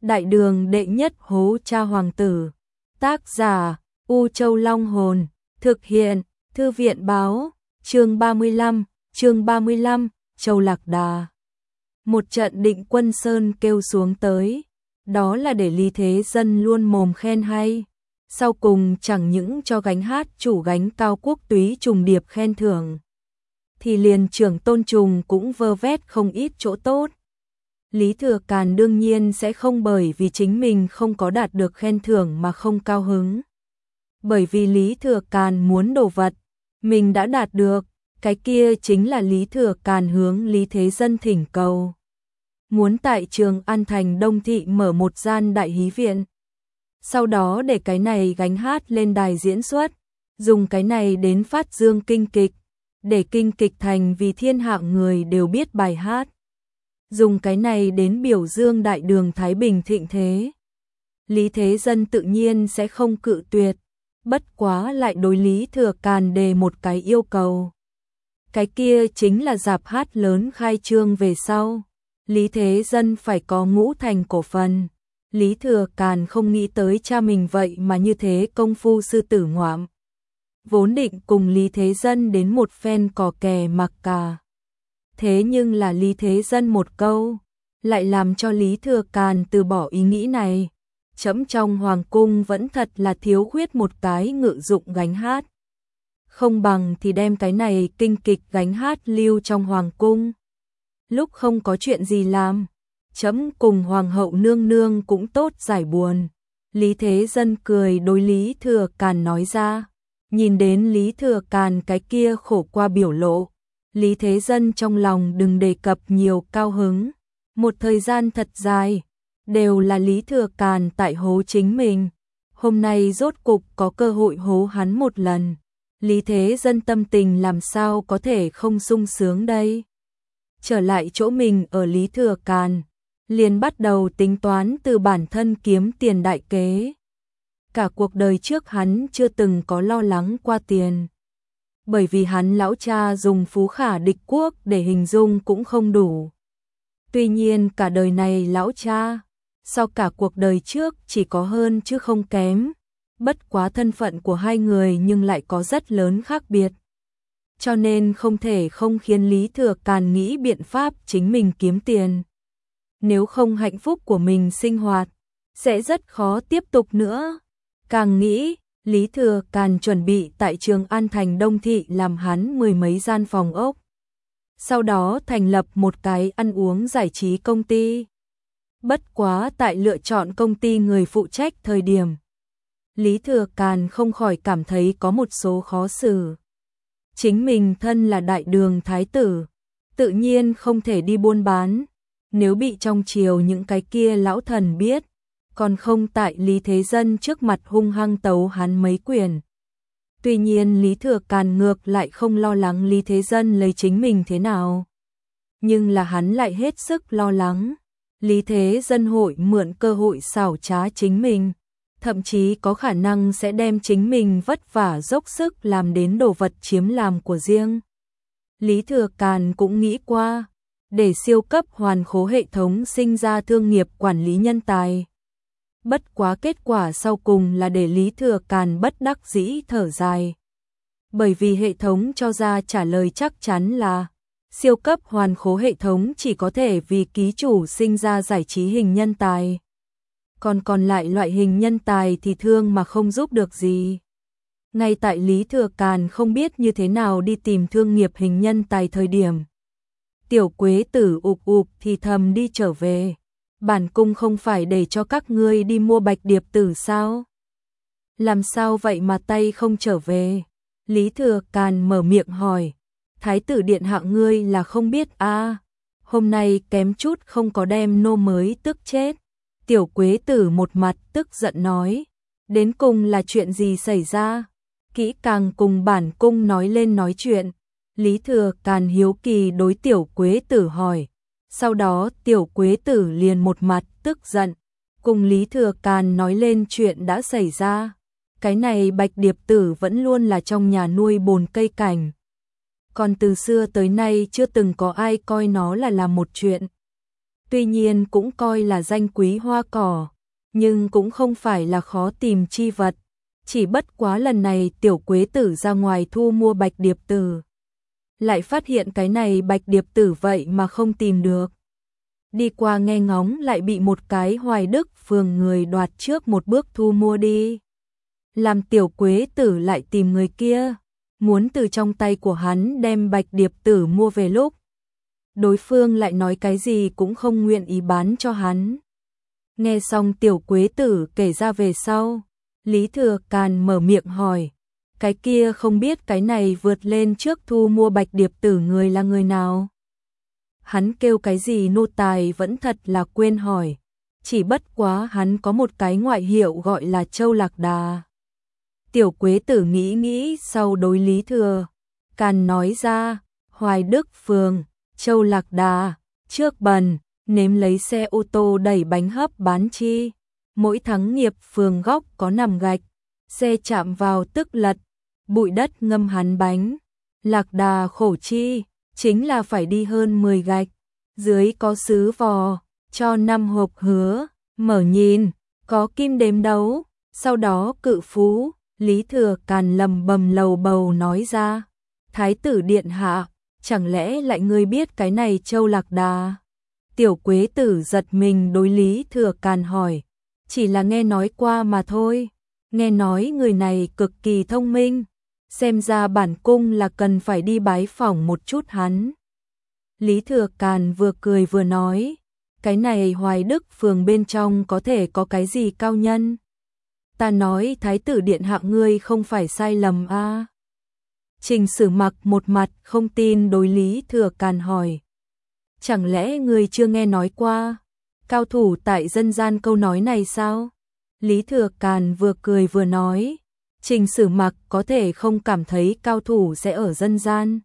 Đại đường đệ nhất hố cha hoàng tử. Tác giả U Châu Long Hồn. Thực hiện Thư viện báo. Chương 35, Châu Lạc Đà. Một trận Định Quân Sơn kêu xuống tới, đó là để Lý Thế Dân luôn mồm khen hay. Sau cùng chẳng những cho gánh hát chủ gánh Cao Quốc Túy trùng điệp khen thưởng, thì liền trưởng Tôn Trùng cũng vơ vét không ít chỗ tốt. Lý Thừa Càn đương nhiên sẽ không bởi vì chính mình không có đạt được khen thưởng mà không cao hứng. Bởi vì Lý Thừa Càn muốn đồ vật, mình đã đạt được, cái kia chính là Lý Thừa Càn hướng Lý Thế Dân thỉnh cầu. Muốn tại Trường An Thành Đông Thị mở một gian đại hí viện. Sau đó để cái này gánh hát lên đài diễn xuất, dùng cái này đến phát dương kinh kịch, để kinh kịch thành vì thiên hạ người đều biết bài hát. Dùng cái này đến biểu dương đại đường Thái Bình thịnh thế. Lý Thế Dân tự nhiên sẽ không cự tuyệt, bất quá lại đối Lý Thừa Càn đề một cái yêu cầu. Cái kia chính là rạp hát lớn khai trương về sau, Lý Thế Dân phải có ngũ thành cổ phần. Lý Thừa Càn không nghĩ tới cha mình vậy mà như thế công phu sư tử ngoạm. Vốn định cùng Lý Thế Dân đến một phen cò kè mặc cả. Thế nhưng là Lý Thế Dân một câu, lại làm cho Lý Thừa Càn từ bỏ ý nghĩ này. Trẫm trong hoàng cung vẫn thật là thiếu khuyết một cái ngự dụng gánh hát. Không bằng thì đem cái này kinh kịch gánh hát lưu trong hoàng cung. Lúc không có chuyện gì làm, trẫm cùng hoàng hậu nương nương cũng tốt giải buồn. Lý Thế Dân cười đối Lý Thừa Càn nói ra. Nhìn đến Lý Thừa Càn cái kia khổ qua biểu lộ, Lý Thế Dân trong lòng đừng đề cập nhiều cao hứng. Một thời gian thật dài, đều là Lý Thừa Càn tại hố chính mình. Hôm nay rốt cục có cơ hội hố hắn một lần. Lý Thế Dân tâm tình làm sao có thể không sung sướng đây. Trở lại chỗ mình ở Lý Thừa Càn, liền bắt đầu tính toán từ bản thân kiếm tiền đại kế. Cả cuộc đời trước hắn chưa từng có lo lắng qua tiền. Bởi vì hắn lão cha dùng phú khả địch quốc để hình dung cũng không đủ. Tuy nhiên cả đời này lão cha, sau cả cuộc đời trước chỉ có hơn chứ không kém. Bất quá thân phận của hai người nhưng lại có rất lớn khác biệt. Cho nên không thể không khiến Lý Thừa Càn nghĩ biện pháp chính mình kiếm tiền. Nếu không hạnh phúc của mình sinh hoạt, sẽ rất khó tiếp tục nữa. Càng nghĩ, Lý Thừa Càn chuẩn bị tại Trường An Thành Đông Thị làm hắn mười mấy gian phòng ốc. Sau đó thành lập một cái ăn uống giải trí công ty. Bất quá tại lựa chọn công ty người phụ trách thời điểm, Lý Thừa Càn không khỏi cảm thấy có một số khó xử. Chính mình thân là đại đường thái tử, tự nhiên không thể đi buôn bán. Nếu bị trong triều những cái kia lão thần biết, còn không tại Lý Thế Dân trước mặt hung hăng tấu hắn mấy quyền. Tuy nhiên Lý Thừa Càn ngược lại không lo lắng Lý Thế Dân lấy chính mình thế nào. Nhưng là hắn lại hết sức lo lắng Lý Thế Dân hội mượn cơ hội xảo trá chính mình, thậm chí có khả năng sẽ đem chính mình vất vả dốc sức làm đến đồ vật chiếm làm của riêng. Lý Thừa Càn cũng nghĩ qua, để siêu cấp hoàn khố hệ thống sinh ra thương nghiệp quản lý nhân tài. Bất quá kết quả sau cùng là để Lý Thừa Càn bất đắc dĩ thở dài. Bởi vì hệ thống cho ra trả lời chắc chắn là siêu cấp hoàn khố hệ thống chỉ có thể vì ký chủ sinh ra giải trí hình nhân tài. Còn lại loại hình nhân tài thì thương mà không giúp được gì. Ngay tại Lý Thừa Càn không biết như thế nào đi tìm thương nghiệp hình nhân tài thời điểm, Tiểu Quế Tử ục ục thì thầm đi trở về. Bản cung không phải để cho các ngươi đi mua bạch điệp tử sao? Làm sao vậy mà tay không trở về? Lý Thừa Càn mở miệng hỏi. Thái tử điện hạ ngươi là không biết à? Hôm nay kém chút không có đem nô mới tức chết. Tiểu Quế Tử một mặt tức giận nói. Đến cùng là chuyện gì xảy ra? Kỹ càng cùng bản cung nói lên nói chuyện. Lý Thừa Càn hiếu kỳ đối Tiểu Quế Tử hỏi. Sau đó Tiểu Quế Tử liền một mặt tức giận, cùng Lý Thừa Càn nói lên chuyện đã xảy ra. Cái này bạch điệp tử vẫn luôn là trong nhà nuôi bồn cây cảnh. Còn từ xưa tới nay chưa từng có ai coi nó là làm một chuyện. tuy nhiên cũng coi là danh quý hoa cỏ, nhưng cũng không phải là khó tìm chi vật. Chỉ bất quá lần này Tiểu Quế Tử ra ngoài thu mua Bạch Điệp Tử, lại phát hiện cái này Bạch Điệp Tử vậy mà không tìm được. Đi qua nghe ngóng lại bị một cái Hoài Đức phường người đoạt trước một bước thu mua đi. Làm Tiểu Quế Tử lại tìm người kia, muốn từ trong tay của hắn đem Bạch Điệp Tử mua về lúc đối phương lại nói cái gì cũng không nguyện ý bán cho hắn. Nghe xong Tiểu Quế Tử kể ra về sau, Lý Thừa Càn mở miệng hỏi, cái kia không biết cái này vượt lên trước thu mua Bạch Điệp Tử người là người nào? Hắn kêu cái gì nô tài vẫn thật là quên hỏi, chỉ bất quá hắn có một cái ngoại hiệu gọi là Châu Lạc Đà. Tiểu Quế Tử nghĩ nghĩ sau đối Lý Thừa Càn nói ra, Hoài Đức phường, Châu Lạc Đà, trước bần, nếm lấy xe ô tô đẩy bánh hấp bán chi. Mỗi thắng nghiệp phường góc có nằm gạch, xe chạm vào tức lật, bụi đất ngâm hắn bánh. Lạc Đà khổ chi, chính là phải đi hơn 10 gạch, dưới có sứ vò, cho 5 hộp hứa, mở nhìn, có kim đếm đấu, sau đó cự phú, Lý Thừa Càn lầm bầm lầu bầu nói ra, Thái tử điện hạ, chẳng lẽ lại ngươi biết cái này Châu Lạc Đà? Tiểu Quế Tử giật mình đối Lý Thừa Càn hỏi, chỉ là nghe nói qua mà thôi, nghe nói người này cực kỳ thông minh, xem ra bản cung là cần phải đi bái phỏng một chút hắn. Lý Thừa Càn vừa cười vừa nói, cái này Hoài Đức phường bên trong có thể có cái gì cao nhân? Ta nói Thái tử điện hạ ngươi không phải sai lầm a. Trình Sử Mặc một mặt không tin đối Lý Thừa Càn hỏi, chẳng lẽ ngươi chưa nghe nói qua cao thủ tại dân gian câu nói này sao? Lý Thừa Càn vừa cười vừa nói, Trình Sử Mặc có thể không cảm thấy cao thủ sẽ ở dân gian.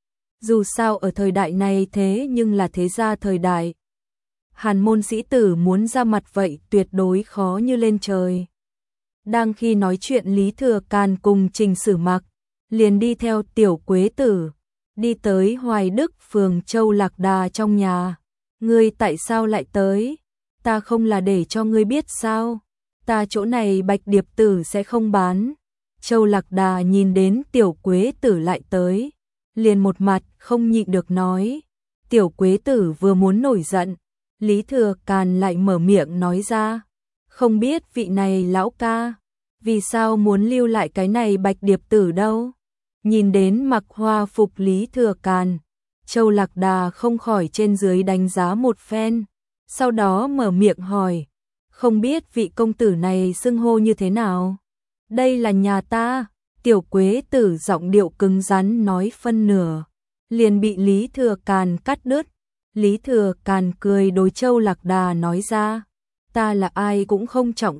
Dù sao ở thời đại này thế nhưng là thế gia thời đại. Hàn môn sĩ tử muốn ra mặt vậy tuyệt đối khó như lên trời. Đang khi nói chuyện Lý Thừa Càn cùng Trình Sử Mặc liền đi theo Tiểu Quế Tử, đi tới Hoài Đức phường Châu Lạc Đà trong nhà. Ngươi tại sao lại tới? Ta không là để cho ngươi biết sao? Ta chỗ này Bạch Điệp Tử sẽ không bán. Châu Lạc Đà nhìn đến Tiểu Quế Tử lại tới, liền một mặt không nhịn được nói. Tiểu Quế Tử vừa muốn nổi giận, Lý Thừa Càn lại mở miệng nói ra, không biết vị này lão ca, vì sao muốn lưu lại cái này Bạch Điệp Tử đâu? Nhìn đến mặc hoa phục Lý Thừa Càn, Châu Lạc Đà không khỏi trên dưới đánh giá một phen, sau đó mở miệng hỏi, không biết vị công tử này xưng hô như thế nào? Đây là nhà ta. Tiểu Quế Tử giọng điệu cứng rắn nói phân nửa, liền bị Lý Thừa Càn cắt đứt. Lý Thừa Càn cười đối Châu Lạc Đà nói ra, ta là ai cũng không trọng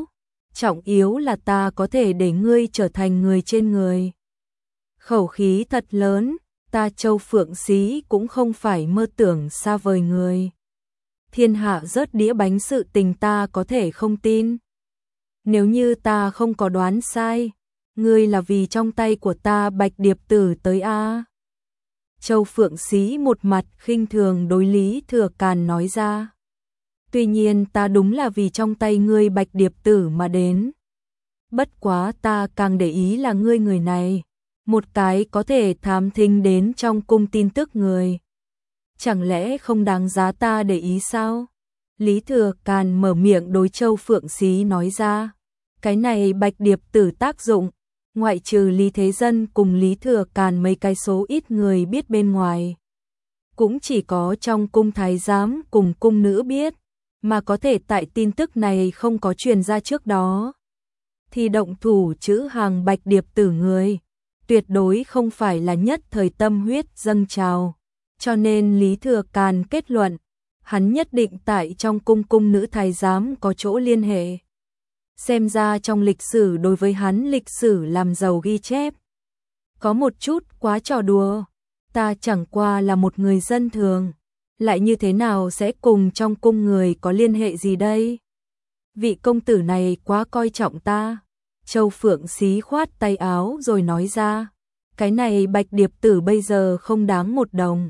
yếu là ta có thể để ngươi trở thành người trên người. Khẩu khí thật lớn, ta Châu Phượng Xí cũng không phải mơ tưởng xa vời người. Thiên hạ rớt đĩa bánh sự tình ta có thể không tin. Nếu như ta không có đoán sai, ngươi là vì trong tay của ta Bạch Điệp Tử tới a? Châu Phượng Xí một mặt khinh thường đối Lý Thừa Càn nói ra. Tuy nhiên ta đúng là vì trong tay ngươi Bạch Điệp Tử mà đến. Bất quá ta càng để ý là ngươi người này, một cái có thể thám thính đến trong cung tin tức người. Chẳng lẽ không đáng giá ta để ý sao? Lý Thừa Càn mở miệng đối Châu Phượng Xí nói ra. Cái này Bạch Điệp Tử tác dụng, ngoại trừ Lý Thế Dân cùng Lý Thừa Càn mấy cái số ít người biết bên ngoài, cũng chỉ có trong cung thái giám cùng cung nữ biết, mà có thể tại tin tức này không có truyền ra trước đó, thì động thủ chữ hàng Bạch Điệp Tử người, tuyệt đối không phải là nhất thời tâm huyết dâng trào, cho nên Lý Thừa Càn kết luận, hắn nhất định tại trong cung cung nữ thái giám có chỗ liên hệ. Xem ra trong lịch sử đối với hắn lịch sử làm giàu ghi chép. Có một chút quá trò đùa, ta chẳng qua là một người dân thường, lại như thế nào sẽ cùng trong cung người có liên hệ gì đây? Vị công tử này quá coi trọng ta. Châu Phượng Xí khoát tay áo rồi nói ra, cái này Bạch Điệp Tử bây giờ không đáng 1 đồng,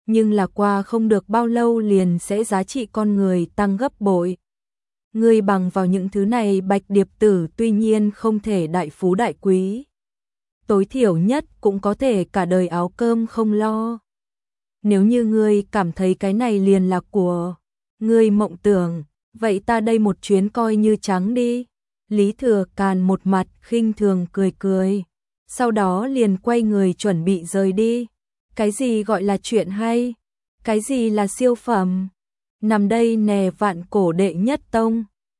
nhưng là qua không được bao lâu liền sẽ giá trị con người tăng gấp bội. Ngươi bằng vào những thứ này Bạch Điệp Tử tuy nhiên không thể đại phú đại quý, tối thiểu nhất cũng có thể cả đời áo cơm không lo. Nếu như ngươi cảm thấy cái này liền là của ngươi mộng tưởng, vậy ta đây một chuyến coi như trắng đi. Lý Thừa Càn một mặt khinh thường cười cười, sau đó liền quay người chuẩn bị rời đi. Cái gì gọi là chuyện hay? Cái gì là siêu phẩm? Nằm đây nè vạn cổ đệ nhất tông.